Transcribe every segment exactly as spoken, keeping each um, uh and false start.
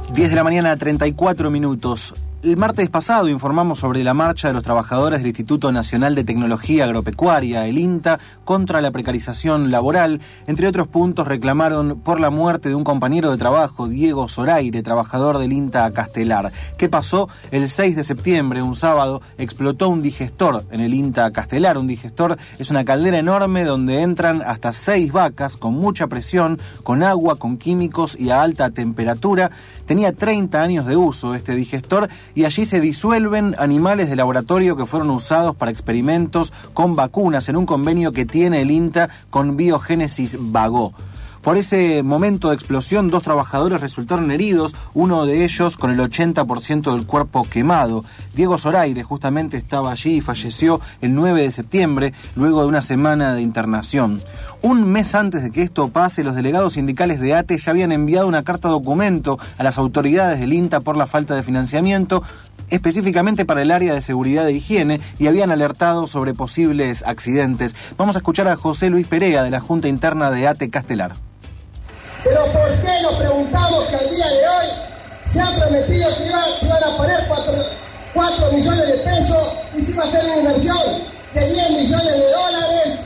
diez de la mañana, treinta y cuatro minutos. El martes pasado informamos sobre la marcha de los trabajadores del Instituto Nacional de Tecnología Agropecuaria, el INTA, contra la precarización laboral. Entre otros puntos, reclamaron por la muerte de un compañero de trabajo, Diego Zoraire, trabajador del INTA Castelar. ¿Qué pasó? El seis de septiembre, un sábado, explotó un digestor en el INTA Castelar. Un digestor es una caldera enorme donde entran hasta seis vacas con mucha presión, con agua, con químicos y a alta temperatura. Tenía treinta años de uso este digestor y allí se disuelven animales de laboratorio que fueron usados para experimentos con vacunas en un convenio que tiene el INTA con Biogénesis Bagó. Por ese momento de explosión, dos trabajadores resultaron heridos, uno de ellos con el ochenta por ciento del cuerpo quemado. Diego Zoraire justamente estaba allí y falleció el nueve de septiembre, luego de una semana de internación. Un mes antes de que esto pase, los delegados sindicales de ATE ya habían enviado una carta documento a las autoridades del INTA por la falta de financiamiento, específicamente para el área de seguridad e higiene, y habían alertado sobre posibles accidentes. Vamos a escuchar a José Luis Perea, de la Junta Interna de ATE Castelar. Pero ¿por qué nos preguntamos que al día de hoy se ha prometido que iban, se iban a poner cuatro millones de pesos y se iba a hacer una inversión de diez millones de dólares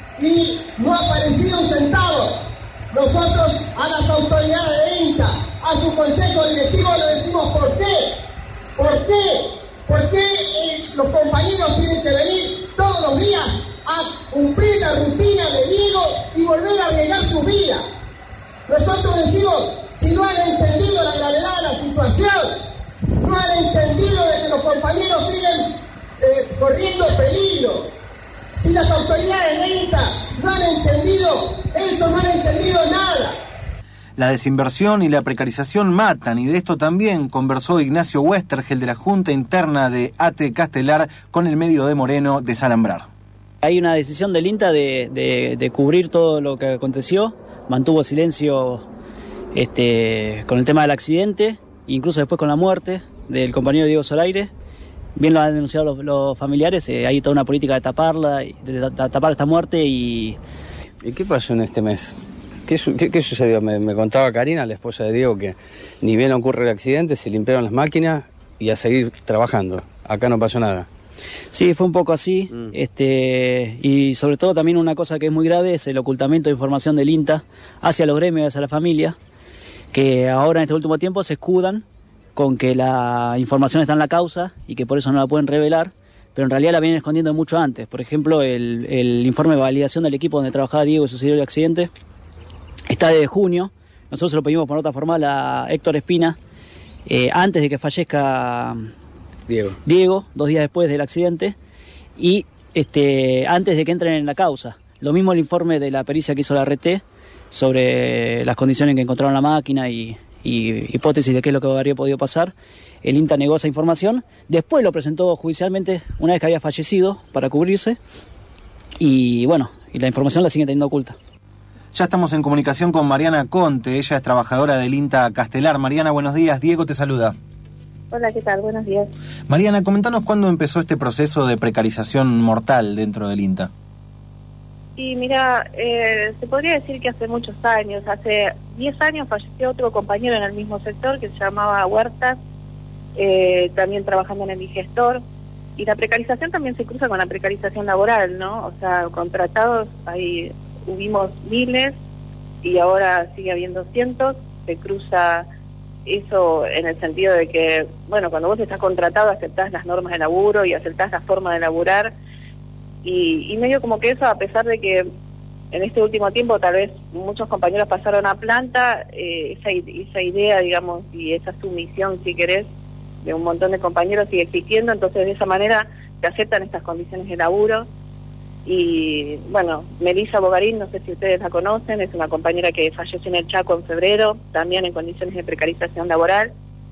y no ha aparecido un centavo? Nosotros a las autoridades de INTA, a su consejo directivo, le decimos ¿por qué? ¿Por qué? ¿Por qué eh, los compañeros tienen que venir todos los días a cumplir la rutina de Diego y volver a arriesgar su vida? Nosotros decimos, si no han entendido la gravedad de la situación, no han entendido de que los compañeros siguen eh, corriendo peligro, si las autoridades de INTA no han entendido eso, no han entendido nada. La desinversión y la precarización matan, y de esto también conversó Ignacio Westergel, de la Junta Interna de ATE Castelar, con el medio de Moreno de Salambrar. Hay una decisión del INTA de, de, de cubrir todo lo que aconteció. Mantuvo silencio este, con el tema del accidente, incluso después con la muerte del compañero Diego Zoraire. Bien lo han denunciado los, los familiares, eh, hay toda una política de taparla, de, de tapar esta muerte. y ¿Y qué pasó en este mes? ¿Qué, qué, qué sucedió? Me, me contaba Karina, la esposa de Diego, que ni bien ocurre el accidente, se limpiaron las máquinas y a seguir trabajando. Acá no pasó nada. Sí, fue un poco así, mm. este, y sobre todo también una cosa que es muy grave es el ocultamiento de información del INTA hacia los gremios, hacia la familia, que ahora en este último tiempo se escudan con que la información está en la causa y que por eso no la pueden revelar, pero en realidad la vienen escondiendo mucho antes. Por ejemplo, el, el informe de validación del equipo donde trabajaba Diego y sucedió el accidente está desde junio. Nosotros se lo pedimos por nota formal a Héctor Espina eh, antes de que fallezca Diego. Diego, dos días después del accidente, y este, antes de que entren en la causa. Lo mismo el informe de la pericia que hizo la R T sobre las condiciones en que encontraron la máquina y, y hipótesis de qué es lo que habría podido pasar. El INTA negó esa información, después lo presentó judicialmente una vez que había fallecido para cubrirse, y bueno, y la información la siguen teniendo oculta. Ya estamos en comunicación con Mariana Conte, ella es trabajadora del INTA Castelar. Mariana, buenos días, Diego te saluda. Hola, ¿qué tal? Buenos días. Mariana, comentanos cuándo empezó este proceso de precarización mortal dentro del INTA. Y mira, eh, se podría decir que hace muchos años, hace diez años falleció otro compañero en el mismo sector que se llamaba Huertas, eh, también trabajando en el digestor, y la precarización también se cruza con la precarización laboral, ¿no? O sea, contratados, ahí hubimos miles y ahora sigue habiendo cientos, se cruza eso en el sentido de que, bueno, cuando vos estás contratado aceptás las normas de laburo y aceptás la forma de laburar, y, y medio como que eso, a pesar de que en este último tiempo tal vez muchos compañeros pasaron a planta, eh, esa, esa idea, digamos, y esa sumisión, si querés, de un montón de compañeros sigue existiendo, entonces de esa manera se aceptan estas condiciones de laburo. Y bueno, Melissa Bogarín, no sé si ustedes la conocen, es una compañera que falleció en el Chaco en febrero, también en condiciones de precarización laboral.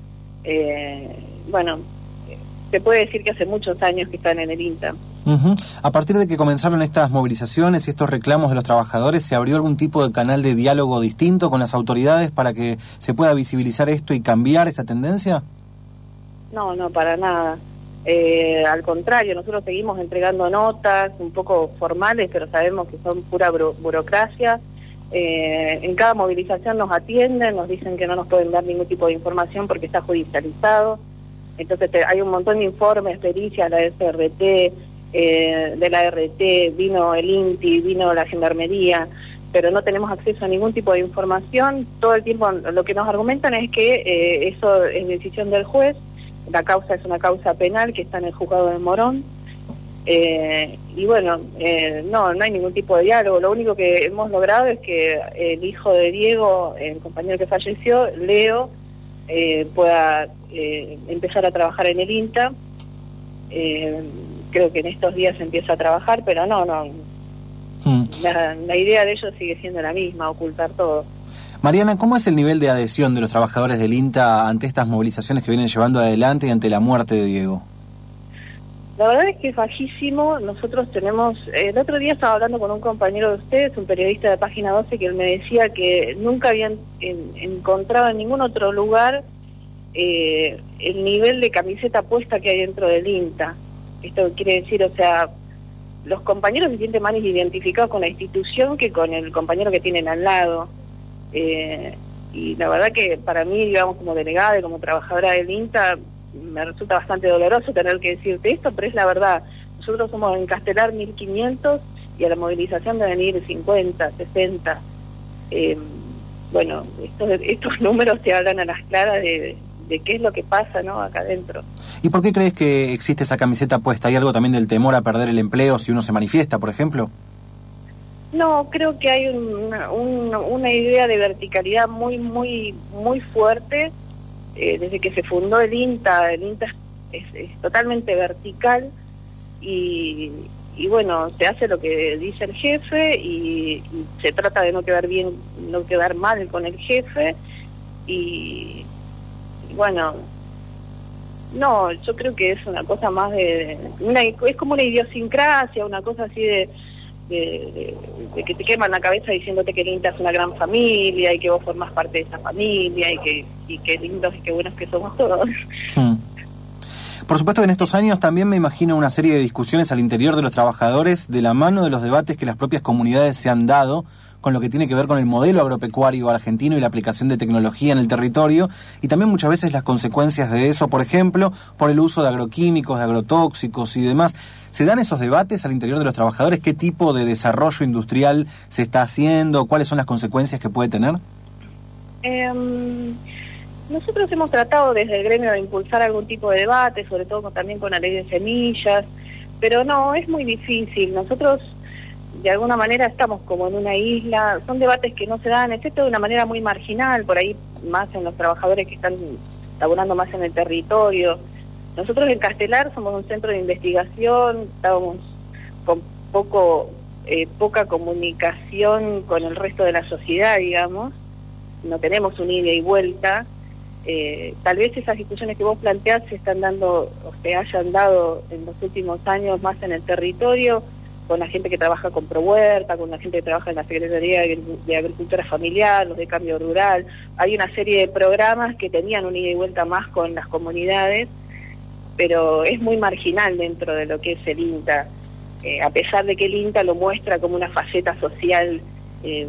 Eh, bueno, se puede decir que hace muchos años que están en el INTA. Uh-huh. A partir de que comenzaron estas movilizaciones y estos reclamos de los trabajadores, ¿se abrió algún tipo de canal de diálogo distinto con las autoridades para que se pueda visibilizar esto y cambiar esta tendencia? No, no, para nada. Eh, al contrario, nosotros seguimos entregando notas un poco formales, pero sabemos que son pura buro- burocracia. Eh, en cada movilización nos atienden, nos dicen que no nos pueden dar ningún tipo de información porque está judicializado. Entonces te, hay un montón de informes, pericias, la S R T, eh, de la R T, vino el INTI, vino la Gendarmería, pero no tenemos acceso a ningún tipo de información. Todo el tiempo lo que nos argumentan es que eh, eso es decisión del juez, la causa es una causa penal que está en el juzgado de Morón. Eh, y bueno, eh, no, no hay ningún tipo de diálogo. Lo único que hemos logrado es que el hijo de Diego, el compañero que falleció, Leo, eh, pueda eh, empezar a trabajar en el INTA. Eh, creo que en estos días empieza a trabajar, pero no, no. Hmm. La, la idea de ellos sigue siendo la misma, ocultar todo. Mariana, ¿cómo es el nivel de adhesión de los trabajadores del INTA ante estas movilizaciones que vienen llevando adelante y ante la muerte de Diego? La verdad es que es bajísimo. Nosotros tenemos, el otro día estaba hablando con un compañero de ustedes, un periodista de Página doce, que él me decía que nunca habían en, encontrado en ningún otro lugar eh, el nivel de camiseta puesta que hay dentro del INTA. Esto quiere decir, o sea, los compañeros se sienten más identificados con la institución que con el compañero que tienen al lado. Eh, y la verdad que para mí, digamos, como delegada y como trabajadora del INTA, me resulta bastante doloroso tener que decirte esto, pero es la verdad. Nosotros somos en Castelar mil quinientos y a la movilización deben ir cincuenta, sesenta. Eh, bueno, estos, estos números te hablan a las claras de, de qué es lo que pasa, ¿no?, acá adentro. ¿Y por qué crees que existe esa camiseta puesta? ¿Hay algo también del temor a perder el empleo si uno se manifiesta, por ejemplo? No, creo que hay una, un, una idea de verticalidad muy, muy, muy fuerte. Eh, desde que se fundó el INTA, el INTA es, es, es totalmente vertical y, y bueno, se hace lo que dice el jefe y, y se trata de no quedar bien, no quedar mal con el jefe y, y bueno, no, yo creo que es una cosa más de, una, es como una idiosincrasia, una cosa así de De, de, de que te queman la cabeza diciéndote que el INTA es una gran familia y que vos formás parte de esa familia y que, y que lindos y que buenos que somos todos. Hmm. Por supuesto que en estos años también me imagino una serie de discusiones al interior de los trabajadores de la mano de los debates que las propias comunidades se han dado con lo que tiene que ver con el modelo agropecuario argentino y la aplicación de tecnología en el territorio, y también muchas veces las consecuencias de eso, por ejemplo, por el uso de agroquímicos, de agrotóxicos y demás. ¿Se dan esos debates al interior de los trabajadores? ¿Qué tipo de desarrollo industrial se está haciendo? ¿Cuáles son las consecuencias que puede tener? Eh, nosotros hemos tratado desde el gremio de impulsar algún tipo de debate, sobre todo con, también con la ley de semillas, pero no, es muy difícil. Nosotros de alguna manera estamos como en una isla, son debates que no se dan, excepto de una manera muy marginal, por ahí más en los trabajadores que están laburando más en el territorio. Nosotros en Castelar somos un centro de investigación, estábamos con poco eh, poca comunicación con el resto de la sociedad, digamos, no tenemos un ida y vuelta. Eh, tal vez esas discusiones que vos planteás se están dando, o se hayan dado en los últimos años más en el territorio, con la gente que trabaja con ProHuerta, con la gente que trabaja en la Secretaría de Agricultura Familiar, los de Cambio Rural. Hay una serie de programas que tenían un ida y vuelta más con las comunidades, pero es muy marginal dentro de lo que es el INTA, eh, a pesar de que el INTA lo muestra como una faceta social eh,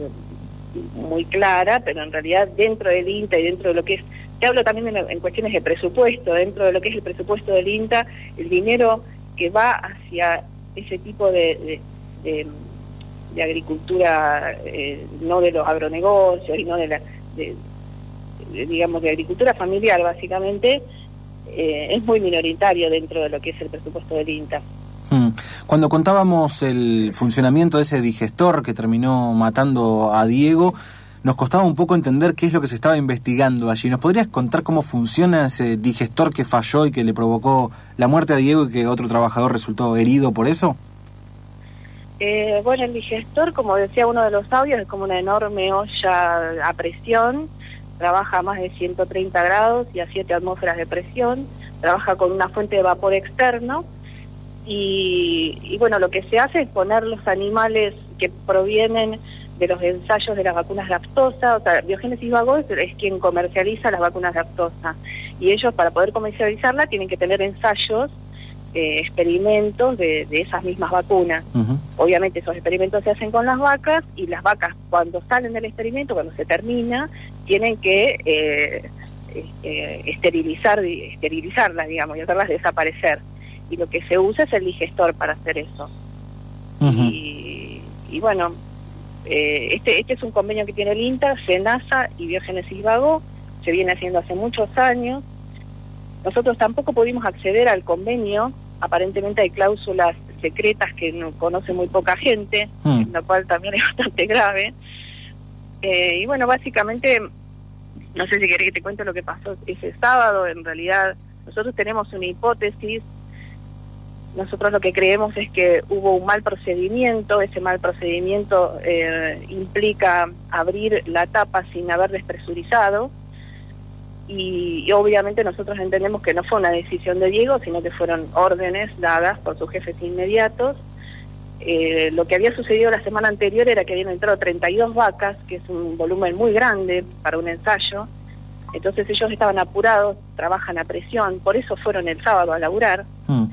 muy clara, pero en realidad dentro del INTA y dentro de lo que es, te hablo también en, en cuestiones de presupuesto, dentro de lo que es el presupuesto del INTA, el dinero que va hacia ese tipo de, de, de, de agricultura, eh, no de los agronegocios y no de la, de, de, digamos, de agricultura familiar básicamente, eh, es muy minoritario dentro de lo que es el presupuesto del INTA. Cuando contábamos el funcionamiento de ese digestor que terminó matando a Diego, nos costaba un poco entender qué es lo que se estaba investigando allí. ¿Nos podrías contar cómo funciona ese digestor que falló y que le provocó la muerte a Diego y que otro trabajador resultó herido por eso? Eh, bueno, el digestor, como decía uno de los audios, es como una enorme olla a presión, trabaja a más de ciento treinta grados y a siete atmósferas de presión, trabaja con una fuente de vapor externo y, y bueno, lo que se hace es poner los animales que provienen de los ensayos de las vacunas lactosa, o sea, Biogénesis Vago es quien comercializa las vacunas lactosa, y ellos para poder comercializarla tienen que tener ensayos eh, experimentos de, de esas mismas vacunas. Uh-huh. Obviamente esos experimentos se hacen con las vacas, y las vacas cuando salen del experimento, cuando se termina, tienen que eh, eh, esterilizar, esterilizarlas, digamos, y hacerlas desaparecer. Y lo que se usa es el digestor para hacer eso. Uh-huh. y, y bueno, eh, este, este es un convenio que tiene el INTA, SENASA y Biogénesis Vago, se viene haciendo hace muchos años. Nosotros tampoco pudimos acceder al convenio, aparentemente hay cláusulas secretas que no conoce muy poca gente, mm. lo cual también es bastante grave. Eh, y bueno, básicamente, no sé si querés que te cuente lo que pasó ese sábado. En realidad, nosotros tenemos una hipótesis. Nosotros lo que creemos es que hubo un mal procedimiento. Ese mal procedimiento eh, implica abrir la tapa sin haber despresurizado. Y, y obviamente nosotros entendemos que no fue una decisión de Diego, sino que fueron órdenes dadas por sus jefes inmediatos. Eh, lo que había sucedido la semana anterior era que habían entrado treinta y dos vacas, que es un volumen muy grande para un ensayo. Entonces ellos estaban apurados, trabajan a presión, por eso fueron el sábado a laburar. Mm.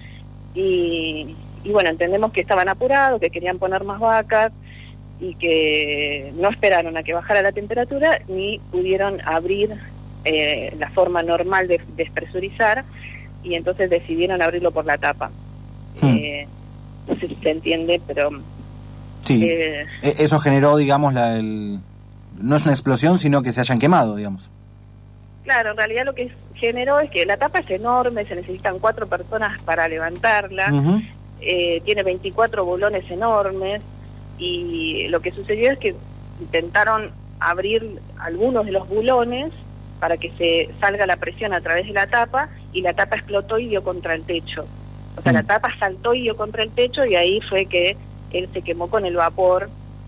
Y, y bueno, entendemos que estaban apurados, que querían poner más vacas y que no esperaron a que bajara la temperatura ni pudieron abrir Eh, la forma normal de despresurizar, y entonces decidieron abrirlo por la tapa. Hmm. Eh, no sé si se entiende, pero... Sí, eh, eso generó, digamos, la, el, no es una explosión, sino que se hayan quemado, digamos. Claro, en realidad lo que generó es que la tapa es enorme, se necesitan cuatro personas para levantarla, uh-huh. eh, tiene veinticuatro bulones enormes, y lo que sucedió es que intentaron abrir algunos de los bulones para que se salga la presión a través de la tapa, y la tapa explotó y dio contra el techo. O sea, mm. la tapa saltó y dio contra el techo, y ahí fue que él se quemó con el vapor.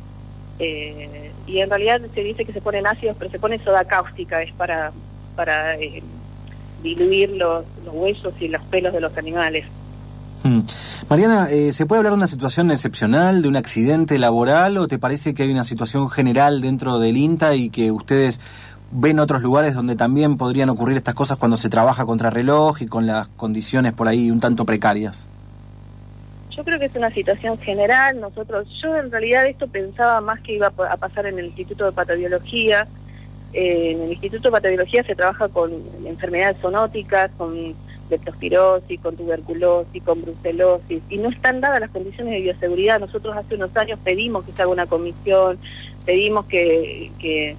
Eh, y en realidad se dice que se ponen ácidos, pero se pone soda cáustica, es para para eh, diluir los, los huesos y los pelos de los animales. Mm. Mariana, eh, ¿se puede hablar de una situación excepcional, de un accidente laboral, o te parece que hay una situación general dentro del INTA y que ustedes ven otros lugares donde también podrían ocurrir estas cosas cuando se trabaja contra reloj y con las condiciones por ahí un tanto precarias? Yo creo que es una situación general. Nosotros, yo en realidad esto pensaba más que iba a pasar en el Instituto de Patobiología. Eh, en el Instituto de Patobiología se trabaja con enfermedades zoonóticas, con leptospirosis, con tuberculosis, con brucelosis, y no están dadas las condiciones de bioseguridad. Nosotros hace unos años pedimos que se haga una comisión, pedimos que... que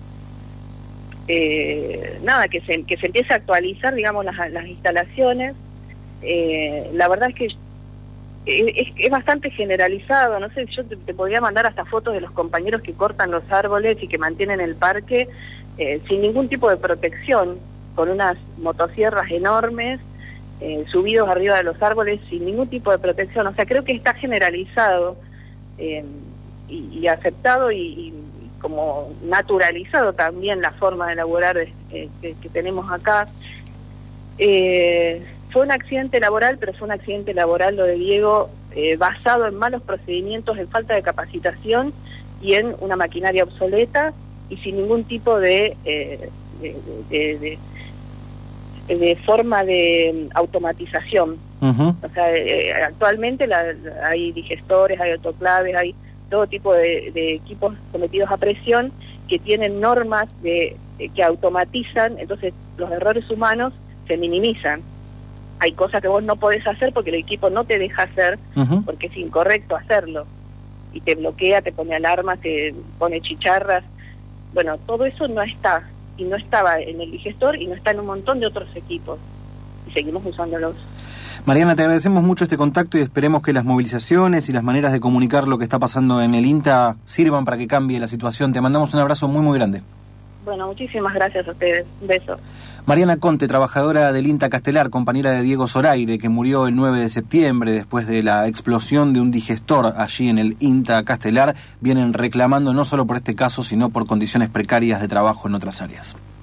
Eh, nada, que se, que se empiece a actualizar, digamos, las, las instalaciones. Eh, la verdad es que es, es bastante generalizado, no sé, yo te, te podría mandar hasta fotos de los compañeros que cortan los árboles y que mantienen el parque eh, sin ningún tipo de protección, con unas motosierras enormes, eh, subidos arriba de los árboles sin ningún tipo de protección. O sea, creo que está generalizado eh, y, y aceptado y, y como naturalizado también la forma de laborar eh, que, que tenemos acá. Eh, fue un accidente laboral, pero fue un accidente laboral lo de Diego eh, basado en malos procedimientos, en falta de capacitación y en una maquinaria obsoleta y sin ningún tipo de, eh, de, de, de, de forma de automatización. Uh-huh. O sea, eh, actualmente la, hay digestores, hay autoclaves, hay todo tipo de, de equipos sometidos a presión que tienen normas de, de que automatizan, entonces los errores humanos se minimizan. Hay cosas que vos no podés hacer porque el equipo no te deja hacer, uh-huh. porque es incorrecto hacerlo, y te bloquea, te pone alarmas, te pone chicharras. Bueno, todo eso no está, y no estaba en el digestor y no está en un montón de otros equipos, y seguimos usándolos. Mariana, te agradecemos mucho este contacto y esperemos que las movilizaciones y las maneras de comunicar lo que está pasando en el INTA sirvan para que cambie la situación. Te mandamos un abrazo muy, muy grande. Bueno, muchísimas gracias a ustedes. Un beso. Mariana Conte, trabajadora del INTA Castelar, compañera de Diego Zoraire, que murió el nueve de septiembre después de la explosión de un digestor allí en el INTA Castelar, vienen reclamando no solo por este caso, sino por condiciones precarias de trabajo en otras áreas.